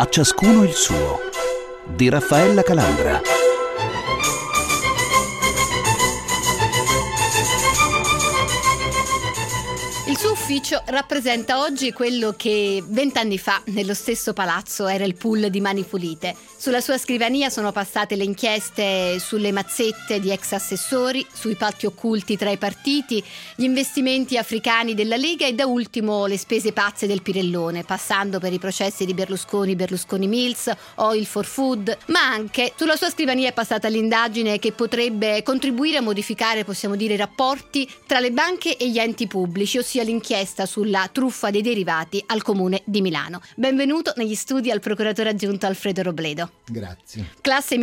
A ciascuno il suo, di Raffaella Calandra. Il suo ufficio rappresenta oggi quello che 20 anni fa nello stesso palazzo era il pool di Mani Pulite. Sulla sua scrivania sono passate le inchieste sulle mazzette di ex assessori, sui patti occulti tra i partiti, gli investimenti africani della Lega e da ultimo le spese pazze del Pirellone, passando per i processi di Berlusconi, Berlusconi Mills, Oil for Food, ma anche sulla sua scrivania è passata l'indagine che potrebbe contribuire a modificare, possiamo dire, i rapporti tra le banche e gli enti pubblici, ossia l'inchiesta sulla truffa dei derivati al Comune di Milano. Benvenuto negli studi al procuratore aggiunto Alfredo Robledo. Grazie. Classe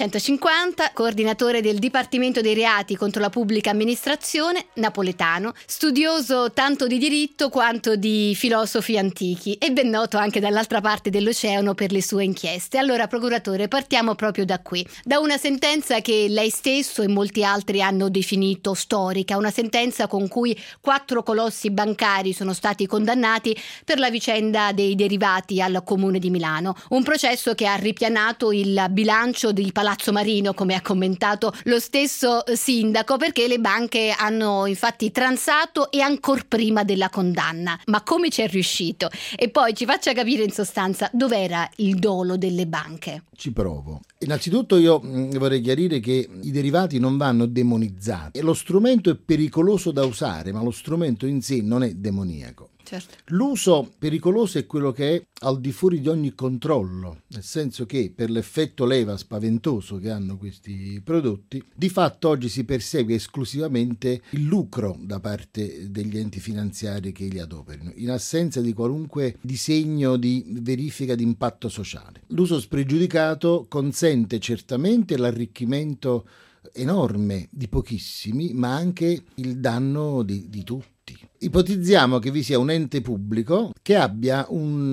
1950, coordinatore del Dipartimento dei Reati contro la Pubblica Amministrazione, napoletano, studioso tanto di diritto quanto di filosofi antichi e ben noto anche dall'altra parte dell'oceano per le sue inchieste. Allora, procuratore, partiamo proprio da qui, da una sentenza che lei stesso e molti altri hanno definito storica, una sentenza con cui 4 colossi bancari sono stati condannati per la vicenda dei derivati al Comune di Milano, un processo che ha ripianato il bilancio di Palazzo Marino, come ha commentato lo stesso sindaco, perché le banche hanno infatti transato e ancor prima della condanna. Ma come ci è riuscito? E poi ci faccia capire in sostanza dov'era il dolo delle banche. Ci provo. Innanzitutto io vorrei chiarire che i derivati non vanno demonizzati. Lo strumento è pericoloso da usare, ma lo strumento in sé non è demoniaco. Certo. L'uso pericoloso è quello che è al di fuori di ogni controllo, nel senso che per l'effetto leva spaventoso che hanno questi prodotti, di fatto oggi si persegue esclusivamente il lucro da parte degli enti finanziari che li adoperino, in assenza di qualunque disegno di verifica di impatto sociale. L'uso spregiudicato consente certamente l'arricchimento enorme di pochissimi, ma anche il danno di tutti. Ipotizziamo che vi sia un ente pubblico che abbia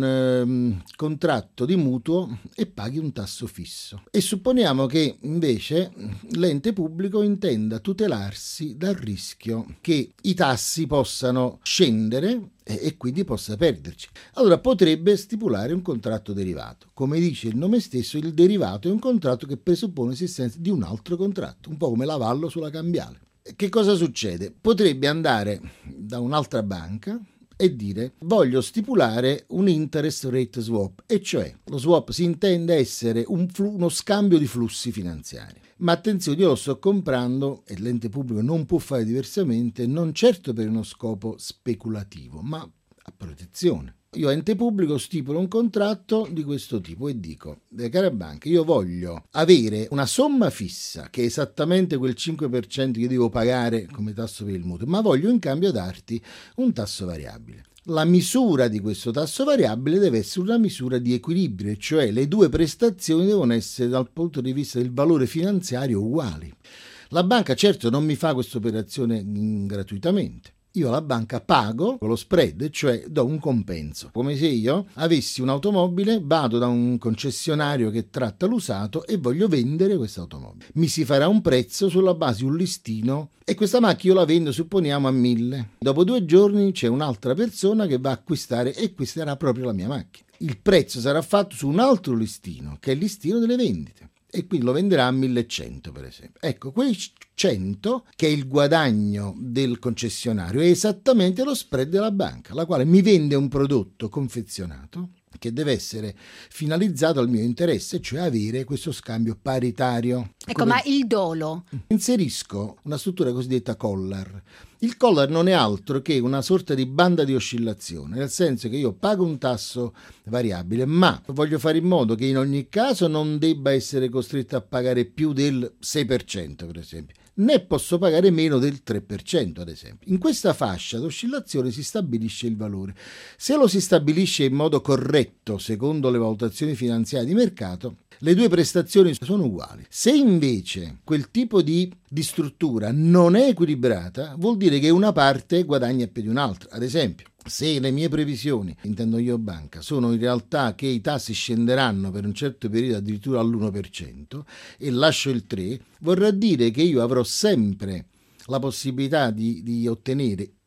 un contratto di mutuo e paghi un tasso fisso, e supponiamo che invece l'ente pubblico intenda tutelarsi dal rischio che i tassi possano scendere e quindi possa perderci. Allora potrebbe stipulare un contratto derivato. Come dice il nome stesso, il derivato è un contratto che presuppone l'esistenza di un altro contratto, un po' come l'avallo sulla cambiale. Che cosa succede? Potrebbe andare da un'altra banca e dire: voglio stipulare un interest rate swap, e cioè lo swap si intende essere uno scambio di flussi finanziari. Ma attenzione, io lo sto comprando, e l'ente pubblico non può fare diversamente, non certo per uno scopo speculativo, ma a protezione. Io, ente pubblico, stipulo un contratto di questo tipo e dico: cara banca, io voglio avere una somma fissa, che è esattamente quel 5% che devo pagare come tasso per il mutuo, ma voglio in cambio darti un tasso variabile. La misura di questo tasso variabile deve essere una misura di equilibrio, cioè le due prestazioni devono essere dal punto di vista del valore finanziario uguali. La banca certo non mi fa questa operazione gratuitamente. Io alla banca pago lo spread, cioè do un compenso, come se io avessi un'automobile, vado da un concessionario che tratta l'usato e voglio vendere questa automobile. Mi si farà un prezzo sulla base di un listino e questa macchina io la vendo, supponiamo, a 1.000. Dopo 2 giorni c'è un'altra persona che va a acquistare e acquisterà proprio la mia macchina. Il prezzo sarà fatto su un altro listino, che è il listino delle vendite, e quindi lo venderà a 1.100, per esempio. Ecco, quei 100, che è il guadagno del concessionario, è esattamente lo spread della banca, la quale mi vende un prodotto confezionato che deve essere finalizzato al mio interesse, cioè avere questo scambio paritario. Ecco, ma il dolo? Inserisco una struttura cosiddetta collar. Il collar non è altro che una sorta di banda di oscillazione, nel senso che io pago un tasso variabile, ma voglio fare in modo che in ogni caso non debba essere costretto a pagare più del 6%, per esempio, né posso pagare meno del 3%, ad esempio. In questa fascia d'oscillazione si stabilisce il valore. Se lo si stabilisce in modo corretto, secondo le valutazioni finanziarie di mercato, le due prestazioni sono uguali. Se invece quel tipo di struttura non è equilibrata, vuol dire che una parte guadagna più di un'altra. Ad esempio, se le mie previsioni, intendo io banca, sono in realtà che i tassi scenderanno per un certo periodo addirittura all'1% e lascio il 3%, vorrà dire che io avrò sempre la possibilità di ottenere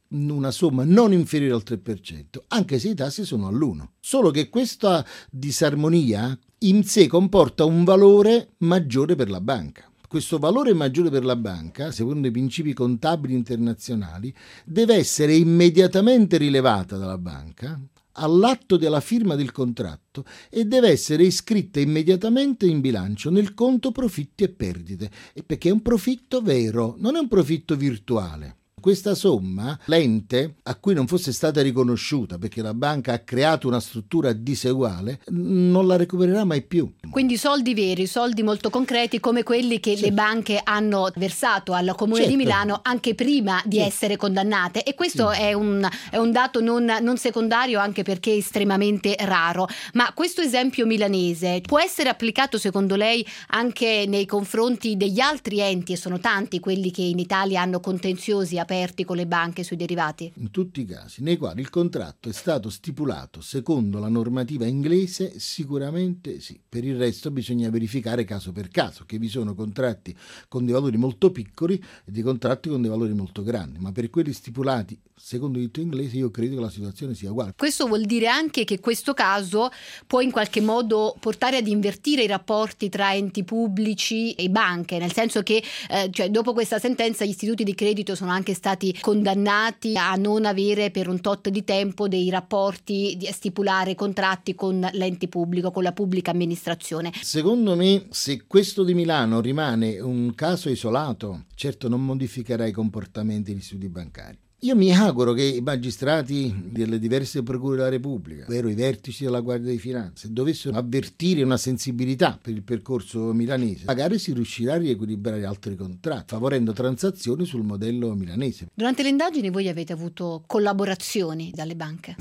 una somma non inferiore al 3%, anche se i tassi sono all'1. Solo che questa disarmonia in sé comporta un valore maggiore per la banca. Questo valore maggiore per la banca, secondo i principi contabili internazionali, deve essere immediatamente rilevata dalla banca all'atto della firma del contratto e deve essere iscritta immediatamente in bilancio nel conto profitti e perdite, perché è un profitto vero, non è un profitto virtuale. Questa somma, l'ente a cui non fosse stata riconosciuta perché la banca ha creato una struttura diseguale, non la recupererà mai più. Quindi soldi veri, soldi molto concreti come quelli che le banche hanno versato al Comune di Milano anche prima di essere condannate, e questo è un dato non secondario, anche perché è estremamente raro. Ma questo esempio milanese può essere applicato secondo lei anche nei confronti degli altri enti, e sono tanti quelli che in Italia hanno contenziosi aperti con le banche sui derivati? In tutti i casi nei quali il contratto è stato stipulato secondo la normativa inglese, sicuramente sì. Per il resto bisogna verificare caso per caso, che vi sono contratti con dei valori molto piccoli e dei contratti con dei valori molto grandi, ma per quelli stipulati secondo il diritto inglese io credo che la situazione sia uguale. Questo vuol dire anche che questo caso può in qualche modo portare ad invertire i rapporti tra enti pubblici e banche, nel senso che dopo questa sentenza gli istituti di credito sono anche stati condannati a non avere per un tot di tempo dei rapporti, di stipulare contratti con l'ente pubblico, con la pubblica amministrazione. Secondo me, se questo di Milano rimane un caso isolato, certo non modificherà i comportamenti degli istituti bancari. Io mi auguro che i magistrati delle diverse procure della Repubblica, ovvero i vertici della Guardia di Finanza, dovessero avvertire una sensibilità per il percorso milanese, magari si riuscirà a riequilibrare altri contratti, favorendo transazioni sul modello milanese. Durante le indagini voi avete avuto collaborazioni dalle banche?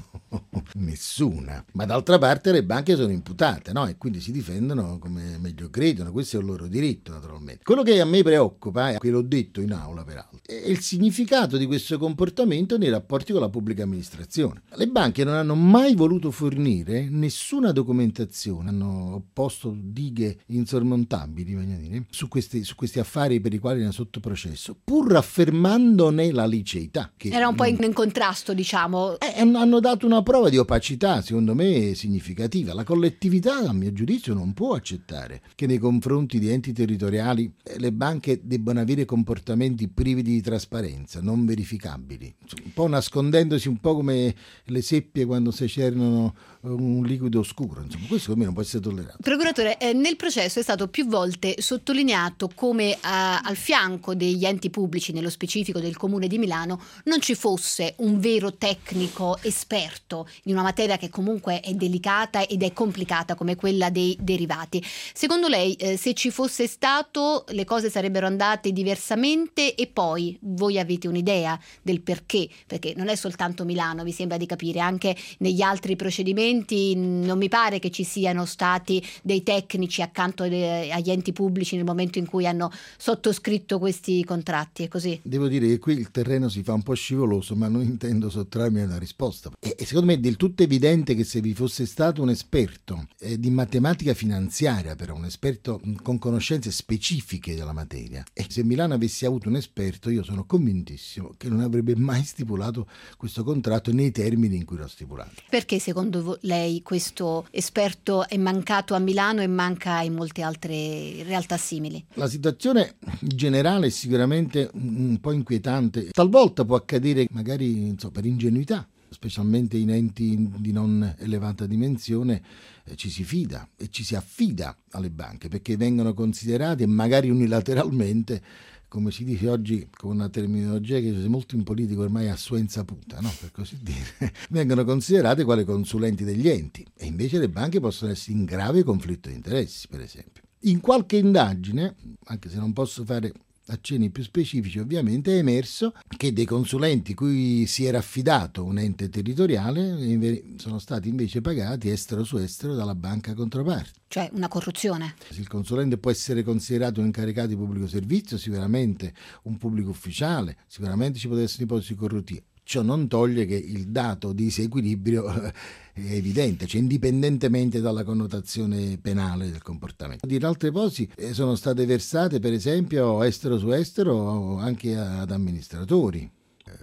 Nessuna, ma d'altra parte le banche sono imputate, no? E quindi si difendono come meglio credono, questo è il loro diritto naturalmente. Quello che a me preoccupa, e l'ho detto in aula peraltro, è il significato di questo comportamento nei rapporti con la pubblica amministrazione. Le banche non hanno mai voluto fornire nessuna documentazione, hanno opposto dighe insormontabili, voglio dire, su questi affari per i quali era sotto processo, pur affermandone la liceità. Che era un po' in contrasto, diciamo. Hanno dato una prova di opacità, secondo me, significativa. La collettività, a mio giudizio, non può accettare che nei confronti di enti territoriali le banche debbano avere comportamenti privi di trasparenza, non verificabili, un po' nascondendosi un po' come le seppie quando si cernono un liquido scuro. Insomma, questo secondo me non può essere tollerato. Procuratore, nel processo è stato più volte sottolineato come al fianco degli enti pubblici, nello specifico del Comune di Milano, non ci fosse un vero tecnico esperto in una materia che comunque è delicata ed è complicata come quella dei derivati. Secondo lei, se ci fosse stato, le cose sarebbero andate diversamente? E poi voi avete un'idea del perché? Perché non è soltanto Milano, mi sembra di capire, anche negli altri procedimenti non mi pare che ci siano stati dei tecnici accanto agli enti pubblici nel momento in cui hanno sottoscritto questi contratti, è così? Devo dire che qui il terreno si fa un po' scivoloso, ma non intendo sottrarmi alla risposta. E secondo me è del tutto evidente che se vi fosse stato un esperto di matematica finanziaria, però un esperto con conoscenze specifiche della materia, e se Milano avesse avuto un esperto, io sono convintissimo che non avrebbe mai stipulato questo contratto nei termini in cui l'ha stipulato. Perché secondo lei questo esperto è mancato a Milano e manca in molte altre realtà simili? La situazione generale è sicuramente un po' inquietante. Talvolta può accadere magari per ingenuità, specialmente in enti di non elevata dimensione, ci si fida e ci si affida alle banche perché vengono considerate magari unilateralmente, come si dice oggi con una terminologia che è molto in politica ormai a sua insaputa, no? Per così dire, vengono considerate quali consulenti degli enti, e invece le banche possono essere in grave conflitto di interessi, per esempio. In qualche indagine, anche se non posso fare accenni più specifici, ovviamente è emerso che dei consulenti cui si era affidato un ente territoriale sono stati invece pagati estero su estero dalla banca controparte. Cioè una corruzione. Il consulente può essere considerato un incaricato di pubblico servizio, sicuramente un pubblico ufficiale, sicuramente ci può essere ipotesi corruttive. Ciò non toglie che il dato di disequilibrio è evidente, cioè indipendentemente dalla connotazione penale del comportamento. Di altre ipotesi sono state versate per esempio estero su estero anche ad amministratori.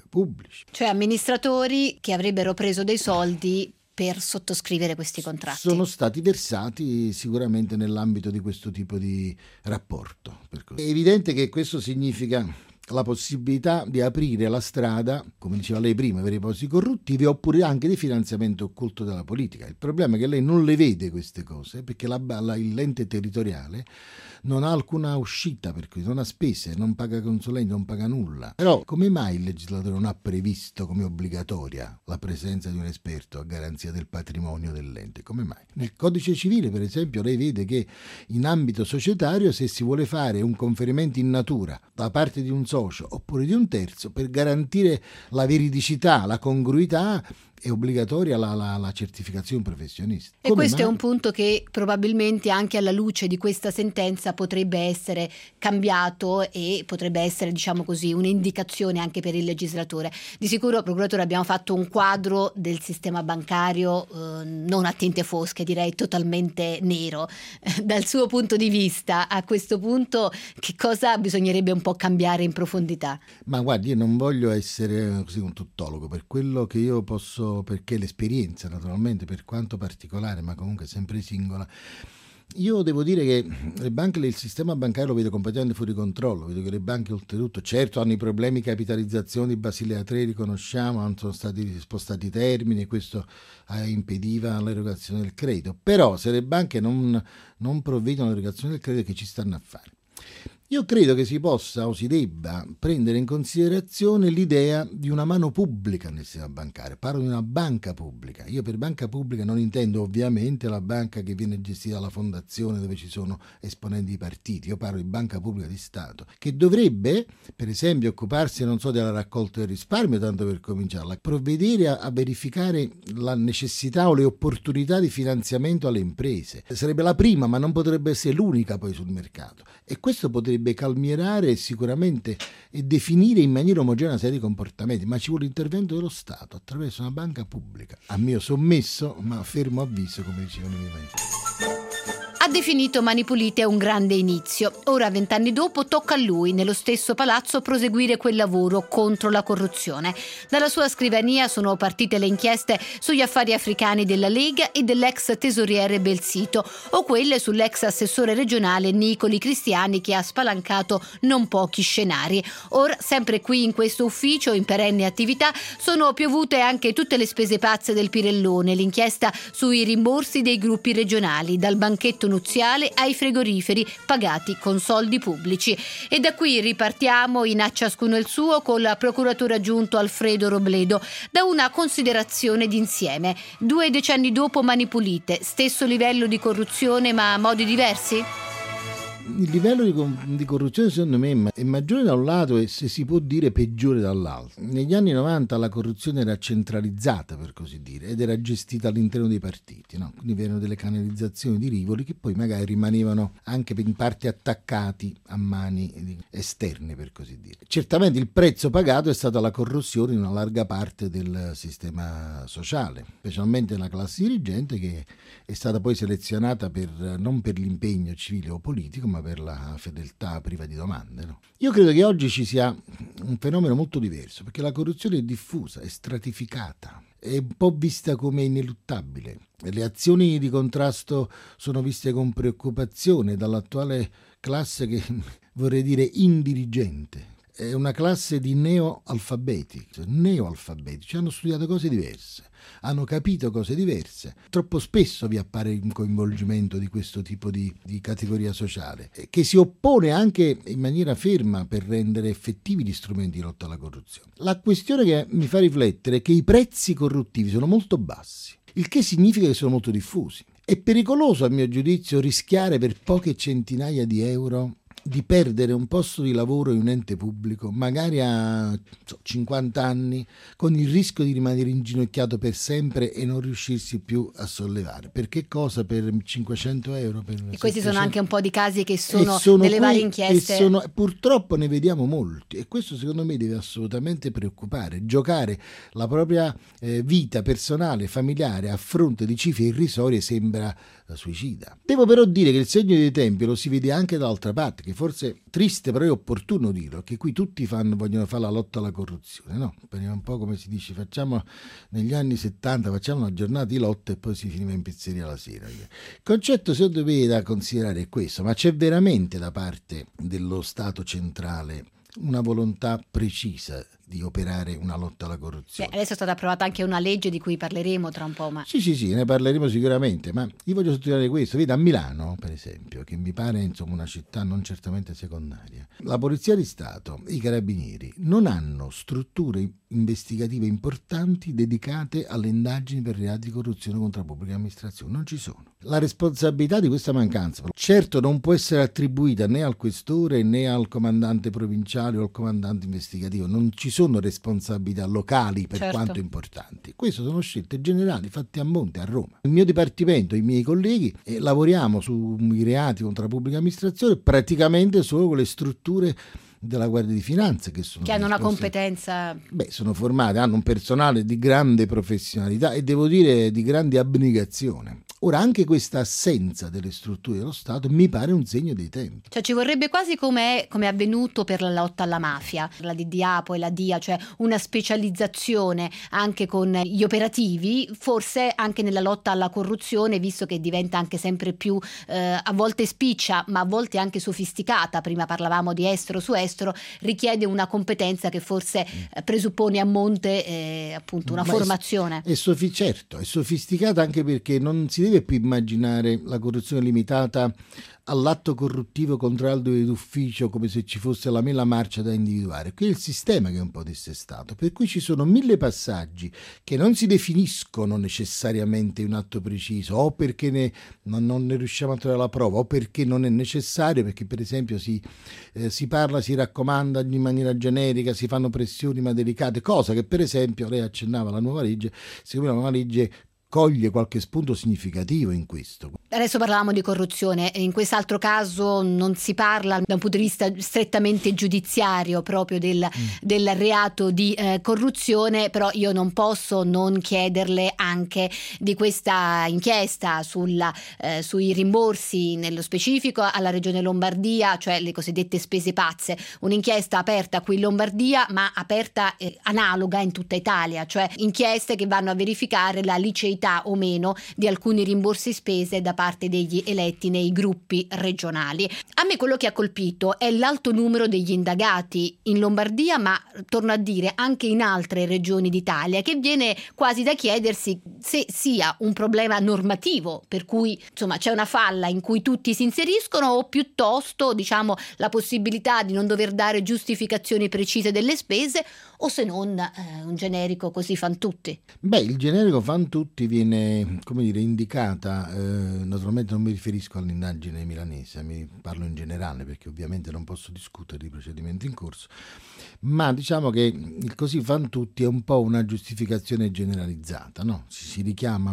pubblici. Cioè amministratori che avrebbero preso dei soldi per sottoscrivere questi contratti. Sono stati versati sicuramente nell'ambito di questo tipo di rapporto. È evidente che questo significa la possibilità di aprire la strada, come diceva lei prima, per i posti corruttivi oppure anche di finanziamento occulto della politica. Il problema è che lei non le vede queste cose perché l'ente territoriale non ha alcuna uscita, per cui non ha spese, non paga consulenti, non paga nulla. Però come mai il legislatore non ha previsto come obbligatoria la presenza di un esperto a garanzia del patrimonio dell'ente? Come mai? Nel codice civile, per esempio, lei vede che in ambito societario, se si vuole fare un conferimento in natura da parte di un socio oppure di un terzo, per garantire la veridicità, la congruità, è obbligatoria la certificazione professionista. E questo è un punto che probabilmente anche alla luce di questa sentenza potrebbe essere cambiato e potrebbe essere, diciamo così, un'indicazione anche per il legislatore. Di sicuro, procuratore, abbiamo fatto un quadro del sistema bancario non a tinte fosche, direi totalmente nero. Dal suo punto di vista, a questo punto, che cosa bisognerebbe un po' cambiare in profondità? Ma guardi, io non voglio essere così un tuttologo, per quello che io posso, perché l'esperienza naturalmente, per quanto particolare ma comunque sempre singola, io devo dire che le banche, il sistema bancario lo vedo completamente fuori controllo. Vedo che le banche oltretutto, certo, hanno i problemi di capitalizzazione di Basilea 3, riconosciamo, sono stati spostati i termini e questo impediva l'erogazione del credito, però se le banche non provvedono all'erogazione del credito, che ci stanno a fare? Io credo che si possa o si debba prendere in considerazione l'idea di una mano pubblica nel sistema bancario. Parlo di una banca pubblica. Io per banca pubblica non intendo ovviamente la banca che viene gestita dalla fondazione dove ci sono esponenti di partiti. Io parlo di banca pubblica di Stato, che dovrebbe, per esempio, occuparsi, non so, della raccolta del risparmio, tanto per cominciarla, provvedere a verificare la necessità o le opportunità di finanziamento alle imprese. Sarebbe la prima, ma non potrebbe essere l'unica poi sul mercato. E questo potrebbe calmierare sicuramente e definire in maniera omogenea una serie di comportamenti, ma ci vuole l'intervento dello Stato attraverso una banca pubblica, a mio sommesso ma fermo avviso, come dicevano i miei maestri. Ha definito Mani Pulite un grande inizio. Ora, 20 anni dopo, tocca a lui, nello stesso palazzo, proseguire quel lavoro contro la corruzione. Dalla sua scrivania sono partite le inchieste sugli affari africani della Lega e dell'ex tesoriere Belsito, o quelle sull'ex assessore regionale Nicoli Cristiani, che ha spalancato non pochi scenari. Ora, sempre qui in questo ufficio, in perenne attività, sono piovute anche tutte le spese pazze del Pirellone, l'inchiesta sui rimborsi dei gruppi regionali, dal banchetto nuziale ai frigoriferi pagati con soldi pubblici. E da qui ripartiamo in A ciascuno il suo con il procuratore aggiunto Alfredo Robledo da una considerazione d'insieme. 2 decenni dopo Mani Pulite, stesso livello di corruzione ma modi diversi? Il livello di corruzione secondo me è maggiore da un lato e, se si può dire, peggiore dall'altro. Negli anni 90 la corruzione era centralizzata, per così dire, ed era gestita all'interno dei partiti, no? Quindi avevano delle canalizzazioni di rivoli che poi magari rimanevano anche in parte attaccati a mani esterne, per così dire. Certamente il prezzo pagato è stata la corruzione in una larga parte del sistema sociale, specialmente la classe dirigente, che è stata poi selezionata non per l'impegno civile o politico, ma per la fedeltà priva di domande, no? Io credo che oggi ci sia un fenomeno molto diverso, perché la corruzione è diffusa, è stratificata, è un po' vista come ineluttabile. Le azioni di contrasto sono viste con preoccupazione dall'attuale classe, che vorrei dire indirigente. È una classe di neoalfabeti, ci hanno studiato cose diverse, hanno capito cose diverse. Troppo spesso vi appare un coinvolgimento di questo tipo di categoria sociale, che si oppone anche in maniera ferma per rendere effettivi gli strumenti di lotta alla corruzione. La questione che mi fa riflettere è che i prezzi corruttivi sono molto bassi, il che significa che sono molto diffusi. È pericoloso, a mio giudizio, rischiare per poche centinaia di euro di perdere un posto di lavoro in un ente pubblico, magari a 50 anni, con il rischio di rimanere inginocchiato per sempre e non riuscirsi più a sollevare. Per che cosa? Per 500 euro? Per e questi 700? Sono anche un po' di casi che sono nelle varie inchieste. Purtroppo ne vediamo molti, e questo secondo me deve assolutamente preoccupare. Giocare la propria vita personale, familiare, a fronte di cifre irrisorie sembra suicida. Devo però dire che il segno dei tempi lo si vede anche dall'altra parte, che forse triste, però è opportuno dirlo, che qui tutti vogliono fare la lotta alla corruzione, no? Perché è un po' come si dice, facciamo negli anni 70, facciamo una giornata di lotta e poi si finiva in pizzeria la sera. Il concetto secondo me da considerare è questo, ma c'è veramente da parte dello Stato centrale una volontà precisa di operare una lotta alla corruzione? Adesso è stata approvata anche una legge di cui parleremo tra un po'. Ma... Sì, ne parleremo sicuramente, ma io voglio sottolineare questo. Vedi, a Milano, per esempio, che mi pare insomma una città non certamente secondaria, la Polizia di Stato e i Carabinieri non hanno strutture investigative importanti dedicate alle indagini per reati di corruzione contro la pubblica amministrazione. Non ci sono. La responsabilità di questa mancanza, certo, non può essere attribuita né al questore né al comandante provinciale o al comandante investigativo. Non ci sono responsabilità locali per quanto importanti. Queste sono scelte generali fatte a monte, a Roma. Il mio dipartimento, i miei colleghi, lavoriamo sui reati contro la pubblica amministrazione praticamente solo con le strutture della Guardia di Finanza che hanno una competenza. Sono formate, hanno un personale di grande professionalità e devo dire di grande abnegazione. Ora, anche questa assenza delle strutture dello Stato mi pare un segno dei tempi. Cioè ci vorrebbe quasi come è avvenuto per la lotta alla mafia, la DDA poi la DIA, cioè una specializzazione anche con gli operativi, forse anche nella lotta alla corruzione, visto che diventa anche sempre più a volte spiccia ma a volte anche sofisticata. Prima parlavamo di estero su estero, richiede una competenza che forse presuppone a monte appunto una formazione. Certo, è sofisticata anche perché non si deve più immaginare la corruzione limitata all'atto corruttivo contrario d'ufficio come se ci fosse la mela marcia da individuare. Qui è il sistema che è un po' dissestato, per cui ci sono 1000 passaggi che non si definiscono necessariamente un atto preciso, o perché non ne riusciamo a trovare la prova, o perché non è necessario, perché per esempio si parla, si raccomanda in maniera generica, si fanno pressioni ma delicate, cosa che per esempio lei accennava alla nuova legge, secondo me la nuova legge coglie qualche spunto significativo in questo. Adesso parlavamo di corruzione, in quest'altro caso non si parla da un punto di vista strettamente giudiziario proprio del reato di corruzione, però io non posso non chiederle anche di questa inchiesta sui rimborsi, nello specifico alla Regione Lombardia, cioè le cosiddette spese pazze, un'inchiesta aperta qui in Lombardia ma aperta analoga in tutta Italia, cioè inchieste che vanno a verificare la liceità o meno di alcuni rimborsi spese da parte degli eletti nei gruppi regionali. A me quello che ha colpito è l'alto numero degli indagati in Lombardia, ma torno a dire anche in altre regioni d'Italia, che viene quasi da chiedersi se sia un problema normativo, per cui insomma c'è una falla in cui tutti si inseriscono, o piuttosto la possibilità di non dover dare giustificazioni precise delle spese, o se non un generico così fan tutti. Il generico fan tutti viene, indicata, naturalmente non mi riferisco all'indagine milanese, mi parlo in generale perché ovviamente non posso discutere i procedimenti in corso, ma diciamo che il così fan tutti è un po' una giustificazione generalizzata, no? Si richiama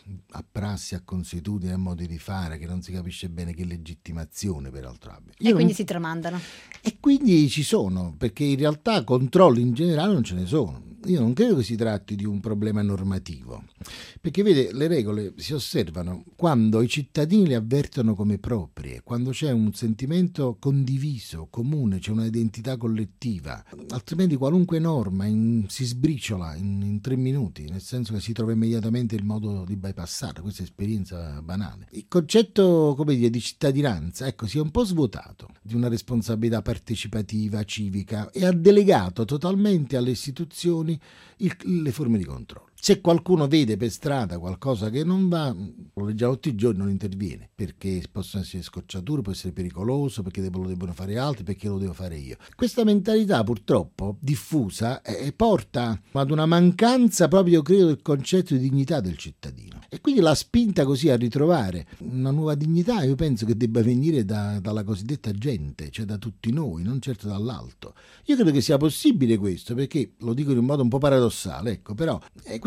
a prassi, a consuetudini, a modi di fare che non si capisce bene che legittimazione peraltro abbia. Quindi si tramandano. E quindi ci sono, perché in realtà controlli in generale non ce ne sono. Io non credo che si tratti di un problema normativo, perché vede, le regole si osservano quando i cittadini le avvertono come proprie, quando c'è un sentimento condiviso, comune, c'è una identità collettiva, altrimenti qualunque norma si sbriciola in 3 minuti, nel senso che si trova immediatamente il modo di bypassare. Questa è esperienza banale. Il concetto, di cittadinanza, si è un po' svuotato di una responsabilità partecipativa, civica, e ha delegato totalmente alle istituzioni le forme di controllo. Se qualcuno vede per strada qualcosa che non va, lo leggiamo tutti i giorni, non interviene, perché possono essere scocciature, può essere pericoloso, perché lo devono fare altri, perché lo devo fare io. Questa mentalità purtroppo diffusa porta ad una mancanza proprio, credo, del concetto di dignità del cittadino, e quindi la spinta così a ritrovare una nuova dignità io penso che debba venire dalla cosiddetta gente, cioè da tutti noi, non certo dall'alto. Io credo che sia possibile questo, perché lo dico in un modo un po' paradossale, però questo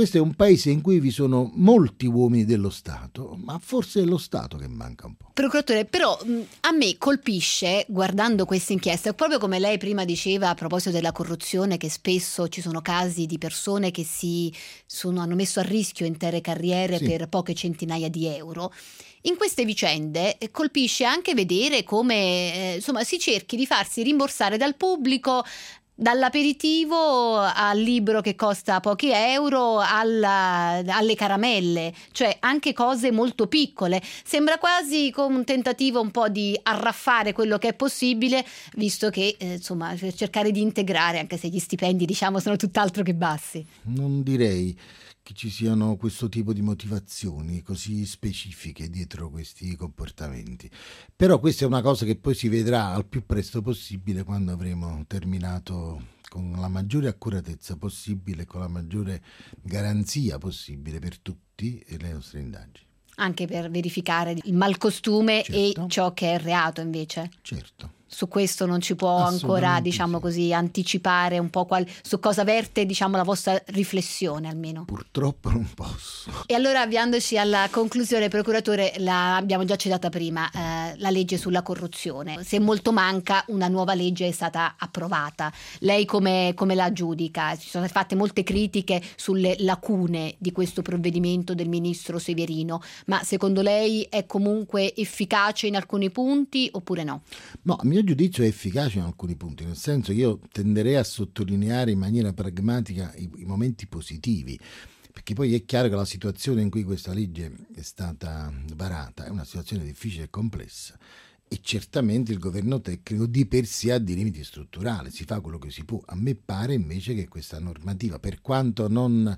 questo è un paese in cui vi sono molti uomini dello Stato, ma forse è lo Stato che manca un po'. Procuratore, però a me colpisce, guardando questa inchiesta, proprio come lei prima diceva a proposito della corruzione, che spesso ci sono casi di persone che hanno messo a rischio intere carriere per poche centinaia di euro. In queste vicende colpisce anche vedere come si cerchi di farsi rimborsare dal pubblico, dall'aperitivo al libro che costa pochi euro alle caramelle, cioè anche cose molto piccole. Sembra quasi come un tentativo un po' di arraffare quello che è possibile, visto che per cercare di integrare, anche se gli stipendi sono tutt'altro che bassi. Non direi che ci siano questo tipo di motivazioni così specifiche dietro questi comportamenti. Però questa è una cosa che poi si vedrà al più presto possibile, quando avremo terminato con la maggiore accuratezza possibile, con la maggiore garanzia possibile per tutti le nostre indagini. Anche per verificare il malcostume, certo, e ciò che è reato invece. Certo. Su questo non ci può ancora, sì, anticipare un po' su cosa verte, la vostra riflessione almeno. Purtroppo non posso. E allora, avviandoci alla conclusione, procuratore, abbiamo già citata prima, la legge sulla corruzione. Se molto manca, una nuova legge è stata approvata. Lei come la giudica? Ci sono fatte molte critiche sulle lacune di questo provvedimento del ministro Severino, ma secondo lei è comunque efficace in alcuni punti oppure no? No, a mio giudizio è efficace in alcuni punti, nel senso che io tenderei a sottolineare in maniera pragmatica i momenti positivi, perché poi è chiaro che la situazione in cui questa legge è stata varata è una situazione difficile e complessa, e certamente il governo tecnico di per sé ha dei limiti strutturali, si fa quello che si può. A me pare invece che questa normativa, per quanto non,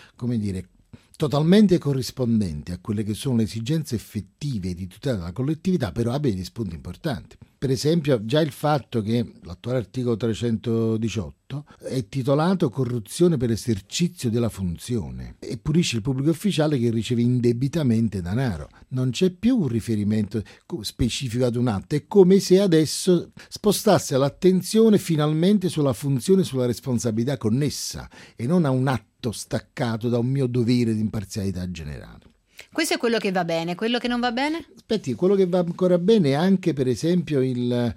totalmente corrispondente a quelle che sono le esigenze effettive di tutela della collettività, però abbia degli spunti importanti. Per esempio, già il fatto che l'attuale articolo 318 è titolato corruzione per esercizio della funzione e punisce il pubblico ufficiale che riceve indebitamente denaro. Non c'è più un riferimento specifico ad un atto, è come se adesso spostasse l'attenzione finalmente sulla funzione, sulla responsabilità connessa e non a un atto staccato da un mio dovere di imparzialità generale. Questo è quello che va bene, quello che non va bene? Aspetti, quello che va ancora bene è anche, per esempio, il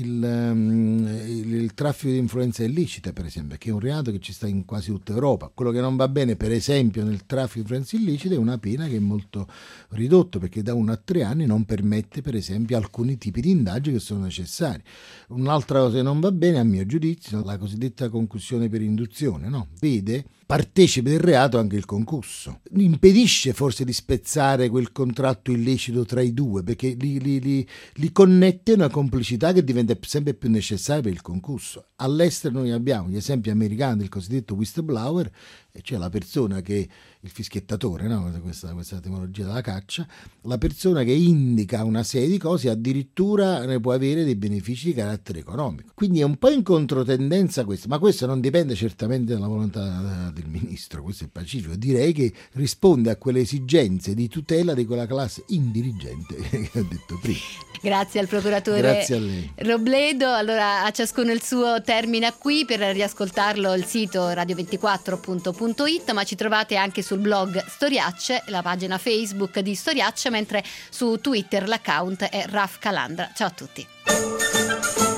traffico di influenza illecita, per esempio, che è un reato che ci sta in quasi tutta Europa. Quello che non va bene, per esempio, nel traffico di influenza illecita è una pena che è molto ridotto, perché da 1 a 3 anni non permette, per esempio, alcuni tipi di indagini che sono necessari. Un'altra cosa che non va bene, a mio giudizio, è la cosiddetta concussione per induzione, no? Vede partecipe del reato anche il concusso. Impedisce forse di spezzare quel contratto illecito tra i due, perché li connette una complicità che diventa sempre più necessaria per il concusso. All'estero noi abbiamo gli esempi americani del cosiddetto whistleblower, cioè la persona che, il fischettatore, no? questa etimologia della caccia, la persona che indica una serie di cose, addirittura ne può avere dei benefici di carattere economico. Quindi è un po' in controtendenza questo, ma questo non dipende certamente dalla volontà del ministro, questo è pacifico. Direi che risponde a quelle esigenze di tutela di quella classe indirigente che ho detto prima. Grazie al procuratore. Grazie a lei. Robledo. Allora, a ciascuno il suo, termina qui. Per riascoltarlo il sito radio24.it, ma ci trovate anche sul blog Storiacce, la pagina Facebook di Storiacce, mentre su Twitter l'account è Raf Calandra. Ciao a tutti.